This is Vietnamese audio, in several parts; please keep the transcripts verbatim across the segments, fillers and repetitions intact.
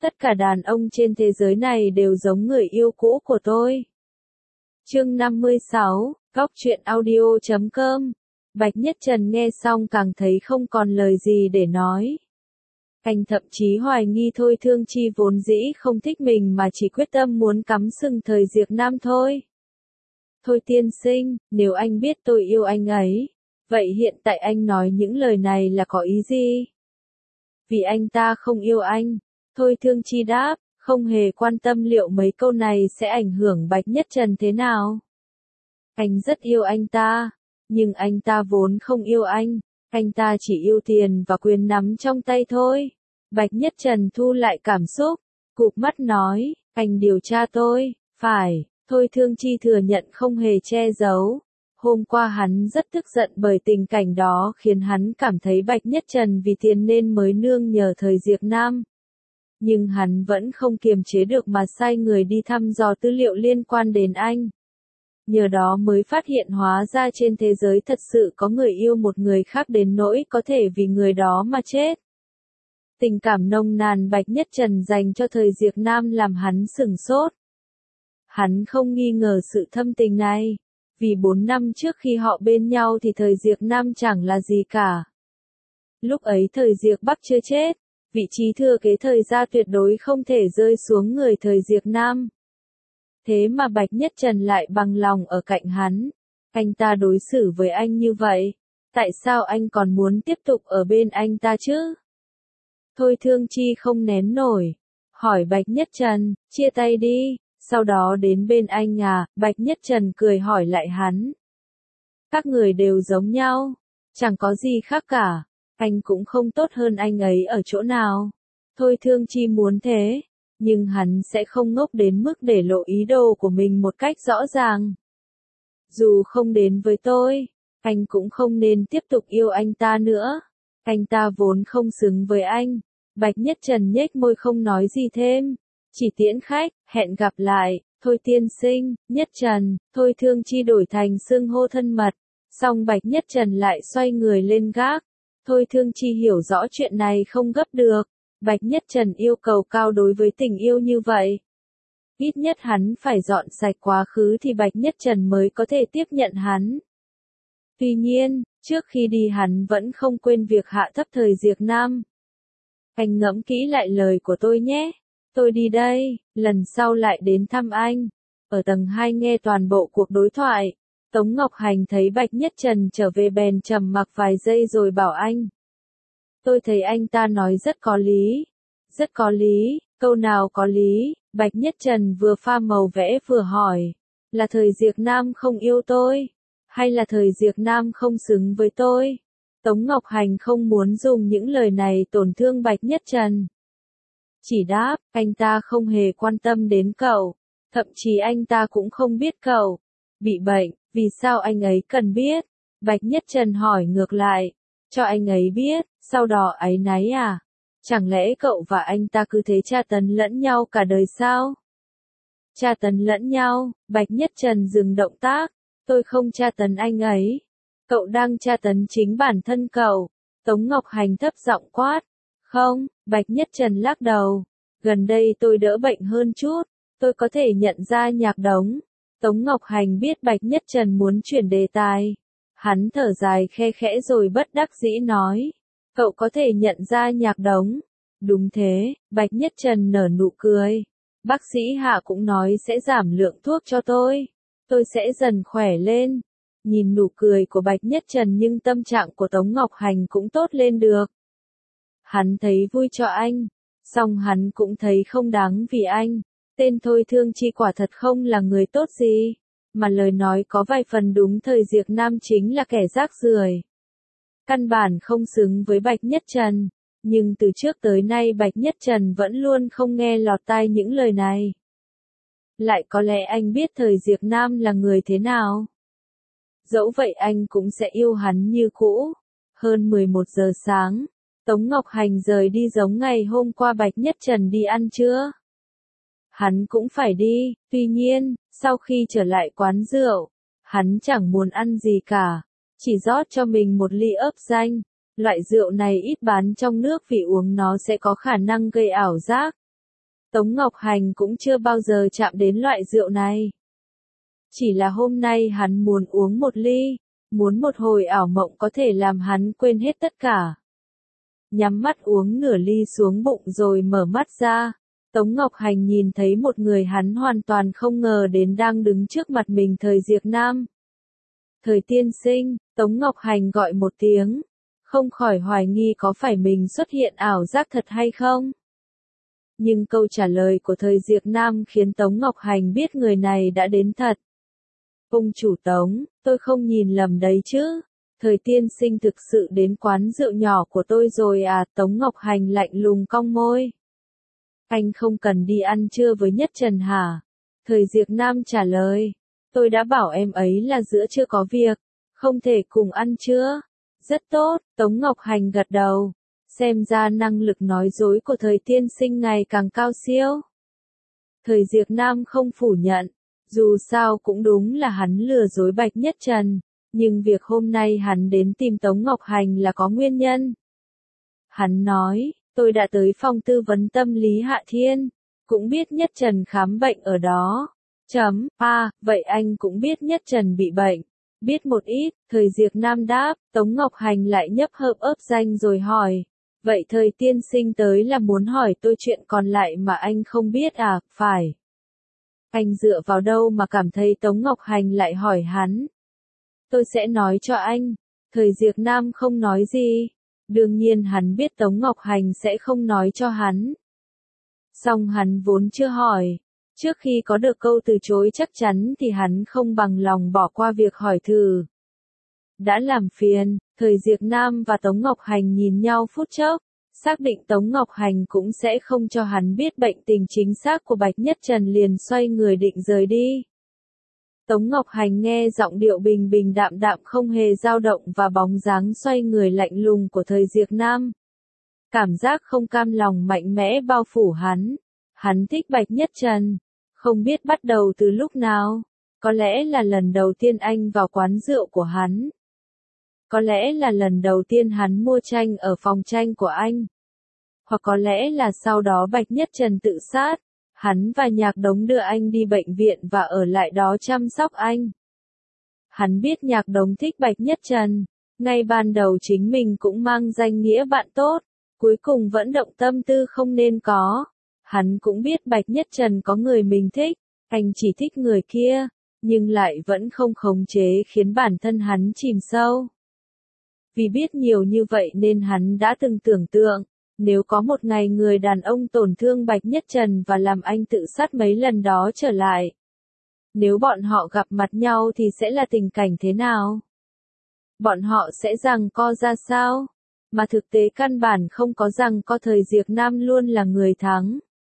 Tất cả đàn ông trên thế giới này đều giống người yêu cũ của tôi. Chương năm mươi sáu, Góc truyện audio chấm com. Bạch Nhất Trần nghe xong càng thấy không còn lời gì để nói. Anh thậm chí hoài nghi Thôi Thương Chi vốn dĩ không thích mình mà chỉ quyết tâm muốn cắm sừng thời Diệp Nam thôi. Thôi tiên sinh, nếu anh biết tôi yêu anh ấy, vậy hiện tại anh nói những lời này là có ý gì? Vì anh ta không yêu anh. Thôi Thương Chi đáp, không hề quan tâm liệu mấy câu này sẽ ảnh hưởng Bạch Nhất Trần thế nào. Anh rất yêu anh ta, nhưng anh ta vốn không yêu anh, anh ta chỉ yêu tiền và quyền nắm trong tay thôi. Bạch Nhất Trần thu lại cảm xúc, cụp mắt nói, anh điều tra tôi, phải. Thôi Thương Chi thừa nhận không hề che giấu. Hôm qua hắn rất tức giận bởi tình cảnh đó khiến hắn cảm thấy Bạch Nhất Trần vì tiền nên mới nương nhờ thời Diệp Nam. Nhưng hắn vẫn không kiềm chế được mà sai người đi thăm dò tư liệu liên quan đến anh. Nhờ đó mới phát hiện hóa ra trên thế giới thật sự có người yêu một người khác đến nỗi có thể vì người đó mà chết. Tình cảm nồng nàn Bạch Nhất Trần dành cho thời Diệp Nam làm hắn sửng sốt. Hắn không nghi ngờ sự thâm tình này, vì bốn năm trước khi họ bên nhau thì thời Diệp Nam chẳng là gì cả. Lúc ấy thời Diệp Bắc chưa chết, vị trí thừa kế thời gia tuyệt đối không thể rơi xuống người thời Diệp Nam. Thế mà Bạch Nhất Trần lại bằng lòng ở cạnh hắn. Anh ta đối xử với anh như vậy, tại sao anh còn muốn tiếp tục ở bên anh ta chứ? Thôi Thương Chi không nén nổi, hỏi Bạch Nhất Trần, chia tay đi, sau đó đến bên anh à? Bạch Nhất Trần cười hỏi lại hắn. Các người đều giống nhau, chẳng có gì khác cả, anh cũng không tốt hơn anh ấy ở chỗ nào. Thôi Thương Chi muốn thế, nhưng hắn sẽ không ngốc đến mức để lộ ý đồ của mình một cách rõ ràng. Dù không đến với tôi, anh cũng không nên tiếp tục yêu anh ta nữa. Anh ta vốn không xứng với anh. Bạch Nhất Trần nhếch môi không nói gì thêm, chỉ tiễn khách, hẹn gặp lại. Thôi tiên sinh, Nhất Trần. Thôi Thương Chi đổi thành xưng hô thân mật, xong Bạch Nhất Trần lại xoay người lên gác. Thôi Thương Chi hiểu rõ chuyện này không gấp được. Bạch Nhất Trần yêu cầu cao đối với tình yêu như vậy. Ít nhất hắn phải dọn sạch quá khứ thì Bạch Nhất Trần mới có thể tiếp nhận hắn. Tuy nhiên, trước khi đi hắn vẫn không quên việc hạ thấp thời Diệp Nam. Anh ngẫm kỹ lại lời của tôi nhé. Tôi đi đây, lần sau lại đến thăm anh. Ở tầng hai nghe toàn bộ cuộc đối thoại. Tống Ngọc Hành thấy Bạch Nhất Trần trở về bèn trầm mặc vài giây rồi bảo anh. Tôi thấy anh ta nói rất có lý. Rất có lý, câu nào có lý? Bạch Nhất Trần vừa pha màu vẽ vừa hỏi. Là thời Diệp Nam không yêu tôi? Hay là thời Diệp Nam không xứng với tôi? Tống Ngọc Hành không muốn dùng những lời này tổn thương Bạch Nhất Trần. Chỉ đáp, anh ta không hề quan tâm đến cậu. Thậm chí anh ta cũng không biết cậu bị bệnh, vì sao anh ấy cần biết? Bạch Nhất Trần hỏi ngược lại. Cho anh ấy biết, sau đó áy náy à? Chẳng lẽ cậu và anh ta cứ thế tra tấn lẫn nhau cả đời sao? Tra tấn lẫn nhau? Bạch Nhất Trần dừng động tác. Tôi không tra tấn anh ấy. Cậu đang tra tấn chính bản thân cậu. Tống Ngọc Hành thấp giọng quát. Không, Bạch Nhất Trần lắc đầu. Gần đây tôi đỡ bệnh hơn chút. Tôi có thể nhận ra Nhạc Đống. Tống Ngọc Hành biết Bạch Nhất Trần muốn chuyển đề tài. Hắn thở dài khe khẽ rồi bất đắc dĩ nói. Cậu có thể nhận ra Nhạc Đống. Đúng thế, Bạch Nhất Trần nở nụ cười. Bác sĩ Hạ cũng nói sẽ giảm lượng thuốc cho tôi. Tôi sẽ dần khỏe lên. Nhìn nụ cười của Bạch Nhất Trần nhưng tâm trạng của Tống Ngọc Hành cũng tốt lên được. Hắn thấy vui cho anh, song hắn cũng thấy không đáng vì anh. Tên Thôi Thương Chi quả thật không là người tốt gì, mà lời nói có vài phần đúng thời Diệp Nam chính là kẻ rác rưởi. Căn bản không xứng với Bạch Nhất Trần, nhưng từ trước tới nay Bạch Nhất Trần vẫn luôn không nghe lọt tai những lời này. Lại có lẽ anh biết thời Diệp Nam là người thế nào. Dẫu vậy anh cũng sẽ yêu hắn như cũ. Hơn mười một giờ sáng, Tống Ngọc Hành rời đi giống ngày hôm qua Bạch Nhất Trần đi ăn trưa. Hắn cũng phải đi, tuy nhiên, sau khi trở lại quán rượu, hắn chẳng muốn ăn gì cả, chỉ rót cho mình một ly ớp danh. Loại rượu này ít bán trong nước vì uống nó sẽ có khả năng gây ảo giác. Tống Ngọc Hành cũng chưa bao giờ chạm đến loại rượu này. Chỉ là hôm nay hắn muốn uống một ly, muốn một hồi ảo mộng có thể làm hắn quên hết tất cả. Nhắm mắt uống nửa ly xuống bụng rồi mở mắt ra, Tống Ngọc Hành nhìn thấy một người hắn hoàn toàn không ngờ đến đang đứng trước mặt mình. Thời Diệp Nam. Thời tiên sinh, Tống Ngọc Hành gọi một tiếng, không khỏi hoài nghi có phải mình xuất hiện ảo giác thật hay không. Nhưng câu trả lời của Thời Diệp Nam khiến Tống Ngọc Hành biết người này đã đến thật. Ông chủ Tống, tôi không nhìn lầm đấy chứ. Thời tiên sinh thực sự đến quán rượu nhỏ của tôi rồi à? Tống Ngọc Hành lạnh lùng cong môi. Anh không cần đi ăn trưa với Nhất Trần hả? Thời Diệp Nam trả lời. Tôi đã bảo em ấy là giữa trưa có việc, không thể cùng ăn trưa. Rất tốt, Tống Ngọc Hành gật đầu. Xem ra năng lực nói dối của Thời tiên sinh ngày càng cao siêu. Thời Diệp Nam không phủ nhận. Dù sao cũng đúng là hắn lừa dối Bạch Nhất Trần. Nhưng việc hôm nay hắn đến tìm Tống Ngọc Hành là có nguyên nhân. Hắn nói, tôi đã tới phòng tư vấn tâm lý Hạ Thiên, cũng biết Nhất Trần khám bệnh ở đó. Chấm, à, vậy anh cũng biết Nhất Trần bị bệnh. Biết một ít, Thời Diệp Nam đáp. Tống Ngọc Hành lại nhấp hớp ấp danh rồi hỏi. Vậy Thời tiên sinh tới là muốn hỏi tôi chuyện còn lại mà anh không biết à? Phải. Anh dựa vào đâu mà cảm thấy Tống Ngọc Hành lại hỏi hắn? Tôi sẽ nói cho anh. Thời Diệp Nam không nói gì. Đương nhiên hắn biết Tống Ngọc Hành sẽ không nói cho hắn. Song hắn vốn chưa hỏi. Trước khi có được câu từ chối chắc chắn thì hắn không bằng lòng bỏ qua việc hỏi thử. Đã làm phiền, Thời Diệp Nam và Tống Ngọc Hành nhìn nhau phút chốc. Xác định Tống Ngọc Hành cũng sẽ không cho hắn biết bệnh tình chính xác của Bạch Nhất Trần liền xoay người định rời đi. Tống Ngọc Hành nghe giọng điệu bình bình đạm đạm không hề dao động và bóng dáng xoay người lạnh lùng của Thời Diệp Nam. Cảm giác không cam lòng mạnh mẽ bao phủ hắn. Hắn thích Bạch Nhất Trần. Không biết bắt đầu từ lúc nào. Có lẽ là lần đầu tiên anh vào quán rượu của hắn. Có lẽ là lần đầu tiên hắn mua tranh ở phòng tranh của anh. Hoặc có lẽ là sau đó Bạch Nhất Trần tự sát. Hắn và Nhạc Đống đưa anh đi bệnh viện và ở lại đó chăm sóc anh. Hắn biết Nhạc Đống thích Bạch Nhất Trần. Ngay ban đầu chính mình cũng mang danh nghĩa bạn tốt. Cuối cùng vẫn động tâm tư không nên có. Hắn cũng biết Bạch Nhất Trần có người mình thích. Anh chỉ thích người kia. Nhưng lại vẫn không khống chế khiến bản thân hắn chìm sâu. Vì biết nhiều như vậy nên hắn đã từng tưởng tượng. Nếu có một ngày người đàn ông tổn thương Bạch Nhất Trần và làm anh tự sát mấy lần đó trở lại. Nếu bọn họ gặp mặt nhau thì sẽ là tình cảnh thế nào? Bọn họ sẽ giằng co ra sao? Mà thực tế căn bản không có giằng co. Thời Diệp Nam luôn là người thắng.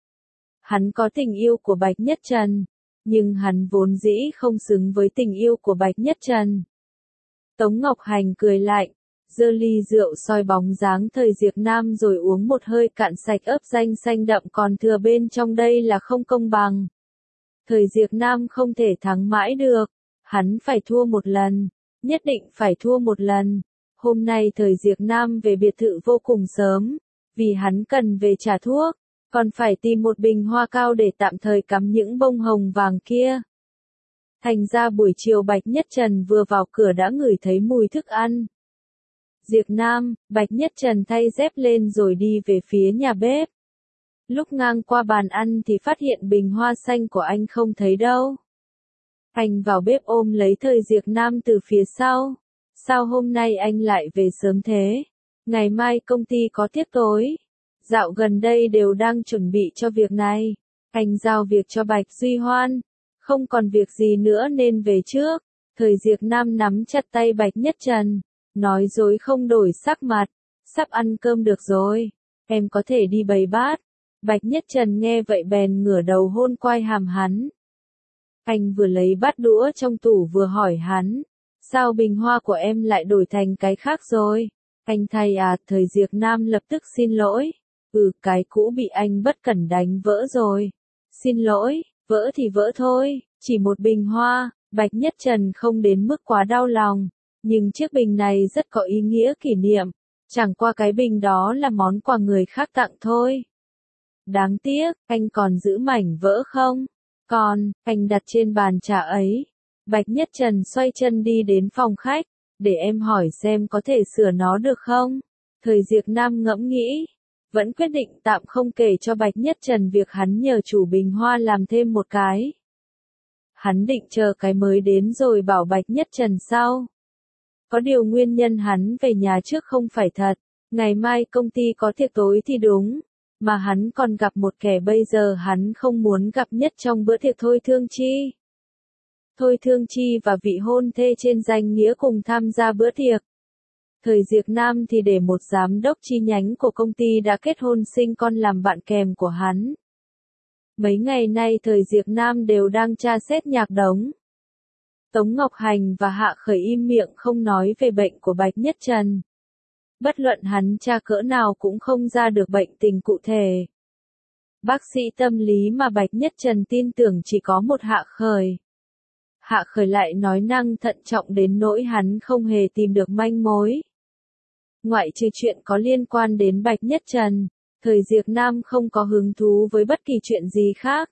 Hắn có tình yêu của Bạch Nhất Trần. Nhưng hắn vốn dĩ không xứng với tình yêu của Bạch Nhất Trần. Tống Ngọc Hành cười lạnh. Giơ ly rượu soi bóng dáng Thời Diệp Nam rồi uống một hơi cạn sạch ấp danh xanh đậm còn thừa bên trong. Đây là không công bằng. Thời Diệp Nam không thể thắng mãi được. Hắn phải thua một lần. Nhất định phải thua một lần. Hôm nay Thời Diệp Nam về biệt thự vô cùng sớm. Vì hắn cần về trả thuốc. Còn phải tìm một bình hoa cao để tạm thời cắm những bông hồng vàng kia. Thành ra buổi chiều Bạch Nhất Trần vừa vào cửa đã ngửi thấy mùi thức ăn. Diệp Nam, Bạch Nhất Trần thay dép lên rồi đi về phía nhà bếp. Lúc ngang qua bàn ăn thì phát hiện bình hoa xanh của anh không thấy đâu. Anh vào bếp ôm lấy Thời Diệp Nam từ phía sau. Sao hôm nay anh lại về sớm thế? Ngày mai công ty có tiệc tối. Dạo gần đây đều đang chuẩn bị cho việc này. Anh giao việc cho Bạch Duy Hoan. Không còn việc gì nữa nên về trước. Thời Diệp Nam nắm chặt tay Bạch Nhất Trần. Nói dối không đổi sắc mặt. Sắp ăn cơm được rồi. Em có thể đi bày bát. Bạch Nhất Trần nghe vậy bèn ngửa đầu hôn quai hàm hắn. Anh vừa lấy bát đũa trong tủ vừa hỏi hắn. Sao bình hoa của em lại đổi thành cái khác rồi? Anh thay à? Thời Diệp Nam lập tức xin lỗi. Ừ, cái cũ bị anh bất cẩn đánh vỡ rồi. Xin lỗi, vỡ thì vỡ thôi. Chỉ một bình hoa. Bạch Nhất Trần không đến mức quá đau lòng. Nhưng chiếc bình này rất có ý nghĩa kỷ niệm. Chẳng qua cái bình đó là món quà người khác tặng thôi. Đáng tiếc, anh còn giữ mảnh vỡ không? Còn, anh đặt trên bàn trà ấy. Bạch Nhất Trần xoay chân đi đến phòng khách, để em hỏi xem có thể sửa nó được không? Thời Diệp Nam ngẫm nghĩ, vẫn quyết định tạm không kể cho Bạch Nhất Trần việc hắn nhờ chủ bình hoa làm thêm một cái. Hắn định chờ cái mới đến rồi bảo Bạch Nhất Trần sau. Có điều nguyên nhân hắn về nhà trước không phải thật, ngày mai công ty có tiệc tối thì đúng, mà hắn còn gặp một kẻ bây giờ hắn không muốn gặp nhất trong bữa tiệc Thôi Thương Chi. Thôi Thương Chi và vị hôn thê trên danh nghĩa cùng tham gia bữa tiệc. Thời Diệp Nam thì để một giám đốc chi nhánh của công ty đã kết hôn sinh con làm bạn kèm của hắn. Mấy ngày nay Thời Diệp Nam đều đang tra xét nhạc đống. Tống Ngọc Hành và Hạ Khởi im miệng không nói về bệnh của Bạch Nhất Trần. Bất luận hắn tra cỡ nào cũng không ra được bệnh tình cụ thể. Bác sĩ tâm lý mà Bạch Nhất Trần tin tưởng chỉ có một Hạ Khởi. Hạ Khởi lại nói năng thận trọng đến nỗi hắn không hề tìm được manh mối. Ngoại trừ chuyện có liên quan đến Bạch Nhất Trần, Thời Diệp Nam không có hứng thú với bất kỳ chuyện gì khác.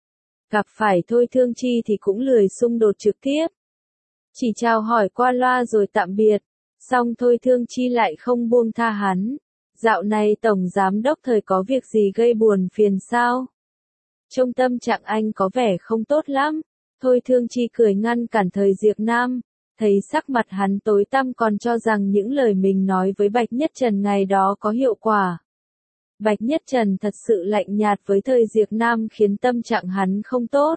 Gặp phải Thôi Thương Chi thì cũng lười xung đột trực tiếp. Chỉ chào hỏi qua loa rồi tạm biệt, xong Thôi Thương Chi lại không buông tha hắn. Dạo này Tổng Giám Đốc Thời có việc gì gây buồn phiền sao? Trong tâm trạng anh có vẻ không tốt lắm. Thôi Thương Chi cười ngăn cản Thời Diệp Nam, thấy sắc mặt hắn tối tăm còn cho rằng những lời mình nói với Bạch Nhất Trần ngày đó có hiệu quả. Bạch Nhất Trần thật sự lạnh nhạt với Thời Diệp Nam khiến tâm trạng hắn không tốt.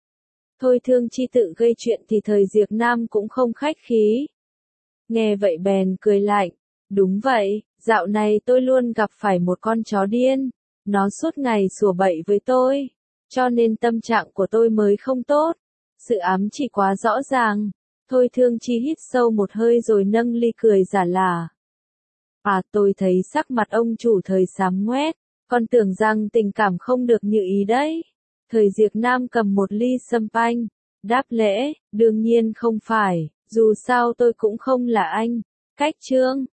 Thôi Thương Chi tự gây chuyện thì Thời Diệp Nam cũng không khách khí. Nghe vậy bèn cười lạnh, đúng vậy, dạo này tôi luôn gặp phải một con chó điên, nó suốt ngày sủa bậy với tôi, cho nên tâm trạng của tôi mới không tốt. Sự ám chỉ quá rõ ràng. Thôi Thương Chi hít sâu một hơi rồi nâng ly cười giả lả. À, tôi thấy sắc mặt ông chủ Thời xám ngoét, con tưởng rằng tình cảm không được như ý đấy. Thời Diệp Nam cầm một ly sâm panh, đáp lễ, đương nhiên không phải, dù sao tôi cũng không là anh. Cách chương